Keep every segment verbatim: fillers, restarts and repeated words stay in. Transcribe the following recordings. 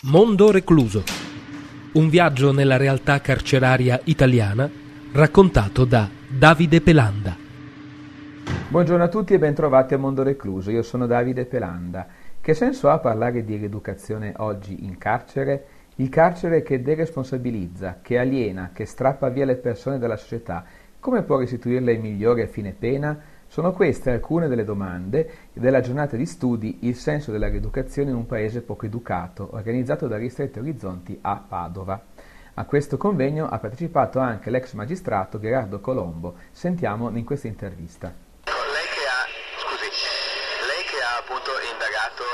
Mondo recluso. Un viaggio nella realtà carceraria italiana raccontato da Davide Pelanda. Buongiorno a tutti e bentrovati a Mondo recluso. Io sono Davide Pelanda. Che senso ha parlare di rieducazione oggi in carcere? Il carcere che deresponsabilizza, che aliena, che strappa via le persone dalla società. Come può restituirle il migliore a fine pena? Sono queste alcune delle domande della giornata di studi Il senso della rieducazione in un paese poco educato, organizzato da Ristretti Orizzonti a Padova. A questo convegno ha partecipato anche l'ex magistrato Gerardo Colombo. Sentiamo in questa intervista. Lei che ha, scusi, lei che ha appunto indagato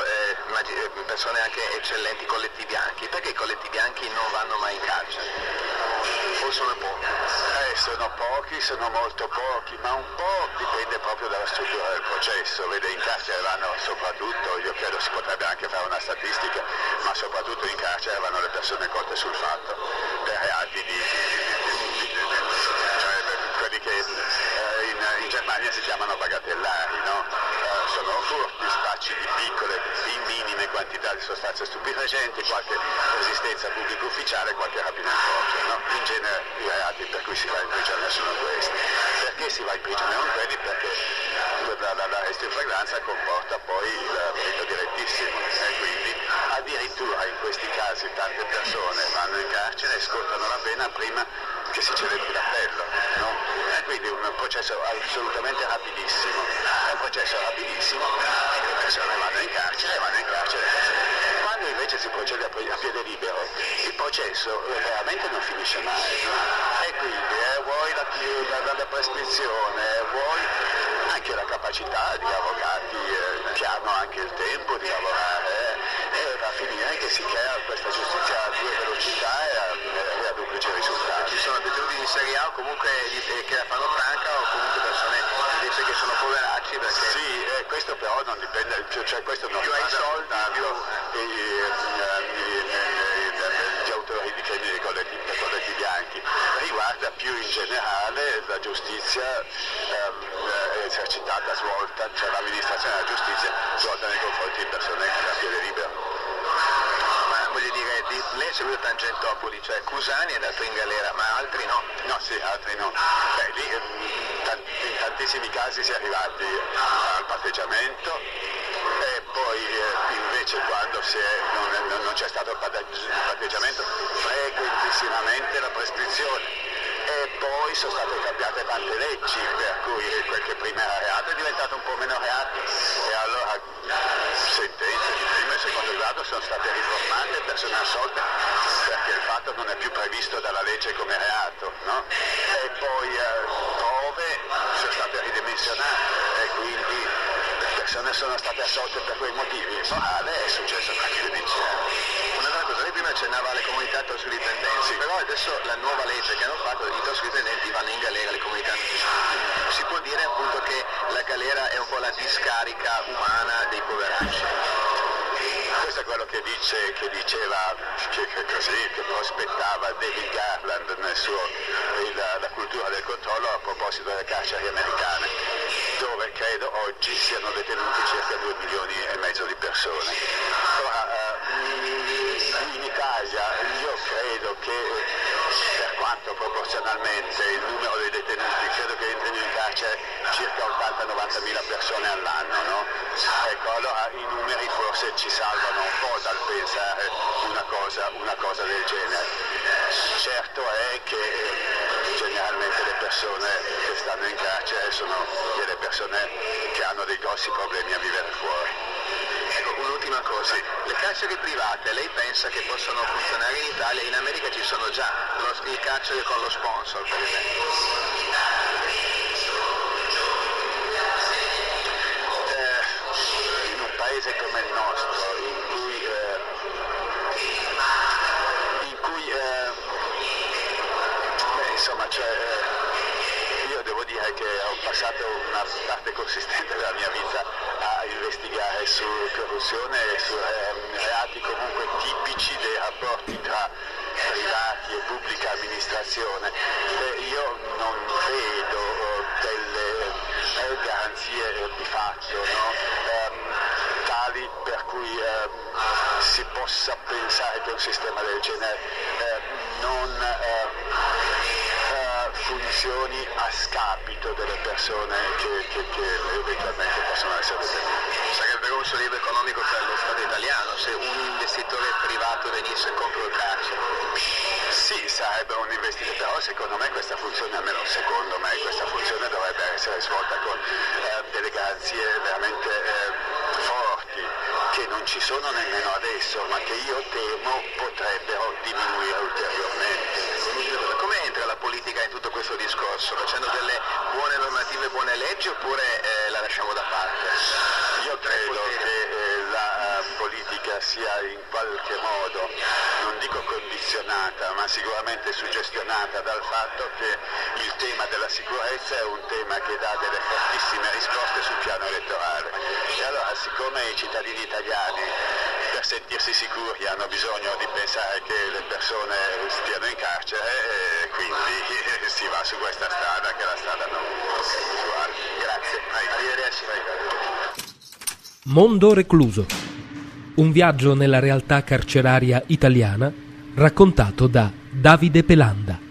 eh, persone anche eccellenti, colletti bianchi, perché i colletti bianchi non vanno mai in carcere? O sono pochi? Eh, sono pochi, sono molto pochi, ma un po' dipende proprio dalla struttura del processo. Vede, in carcere vanno soprattutto, io credo si potrebbe anche fare una statistica, ma soprattutto in carcere vanno le persone colte sul fatto, per reati di, di, di, di, di cioè quelli che eh, in, in Germania si chiamano bagatellari, no? Eh, sono furti, spacci di piccole, in minime quantità di sostanze stupefacenti, qualche resistenza pubblico ufficiale, qualche rapina in forza, no? In genere i reati per cui si va in prigione sono questi. Perché si va in prigione non quelli? Perché l'arresto in flagranza comporta poi il rito direttissimo e quindi addirittura in questi casi tante persone vanno in carcere e scontano la pena prima che si celebri l'appello, no? E quindi è un processo assolutamente rapidissimo, è un processo rapidissimo, le persone vanno in carcere e vanno in carcere. Quando invece si procede a piede libero, il processo veramente non finisce mai, no? E quindi eh, vuoi la, la, la prescrizione, vuoi anche la capacità di avvocati eh, che hanno anche il tempo di lavorare, eh, e va a finire che si crea questa giustizia a due velocità e a, e a duplice risultato. Ci sono detenuti di serie A o comunque che la fanno franca o comunque persone invece che sono poveracci perché... Sì, eh, questo però non dipende, cioè questo non più hai soldi, più i, gli autori di crimini dei colletti, dei colletti bianchi, riguarda più in generale la giustizia ehm, esercitata, svolta, cioè l'amministrazione della giustizia svolta nei confronti di persone a piede libero. Voglio dire, lei ha seguito Tangentopoli, cioè Cusani è andato in galera, ma altri no? No, sì, altri no. Beh, lì in tantissimi casi si è arrivati al patteggiamento e poi invece quando si è, non, non, non c'è stato il patteggiamento, frequentissimamente la prescrizione. E poi sono state cambiate tante leggi, per cui quel che prima era reato è diventato un po' meno reato e allora sentenze di primo e secondo grado sono state riformate, persone assolte perché il fatto non è più previsto dalla legge come reato, no? E poi eh, prove sono state ridimensionate e quindi le persone sono state assolte per quei motivi. Il morale è successo praticamente. Un'altra cosa, lei prima accennava alle comunità tossicodipendenti, sì. Però adesso la nuova legge che hanno fatto, i tossicodipendenti vanno in galera, le comunità. Si può dire appunto che la galera è un po' la discarica umana dei poveracci. Questo è quello che dice, che diceva, che, che così, che prospettava David Garland nel suo il, la cultura del controllo a proposito delle carceri americane, dove credo oggi siano detenuti circa due milioni e mezzo di persone. Ora, in Italia io credo che per quanto proporzionalmente il numero dei detenuti, credo che entrino in carcere circa ottanta novanta mila persone all'anno, no? Ecco, allora i numeri forse ci salvano un po' dal pensare una cosa, una cosa del genere. Certo è che generalmente le persone che stanno in carcere sono delle persone che hanno dei grossi problemi a vivere fuori. Ecco, un'ultima cosa, sì. Le carceri private lei pensa che possono funzionare in Italia? In America ci sono già, lo, il carcere con lo sponsor per esempio. Eh, in un paese come il nostro, in cui, eh, in cui eh, beh, insomma, cioè, eh, io devo dire che ho passato una parte consistente della mia vita a investigare su corruzione e su eh, reati comunque tipici dei rapporti tra privati e pubblica amministrazione. Eh, io non vedo eh, delle eh, garanzie di fatto, no? eh, tali per cui eh, si possa pensare che un sistema del genere eh, non eh, eh, funzioni a scapito delle persone che, che, che eventualmente possono essere detenute. Sarebbe un sollievo economico per lo Stato italiano se un investitore privato venisse contro il carcere. Sì, sarebbe un investitore, però secondo me questa funzione, almeno secondo me, questa funzione dovrebbe essere svolta con eh, delle garanzie veramente eh, forti, che non ci sono nemmeno adesso, ma che io temo potrebbero diminuire ulteriormente. Come entra la politica in tutto questo discorso? Facendo delle buone normative, buone leggi, oppure eh, la lasciamo da parte? Io credo che eh, la uh, politica sia in qualche modo, non dico condizionata, ma sicuramente suggestionata dal fatto che il tema della sicurezza è un tema che dà delle fortissime risposte sul piano elettorale. E allora, siccome i cittadini italiani per sentirsi sicuri hanno bisogno di pensare che le persone stiano in carcere, e quindi si va su questa strada, che è la strada non usuale. Grazie, arrivederci. Mondo recluso. Un viaggio nella realtà carceraria italiana raccontato da Davide Pelanda.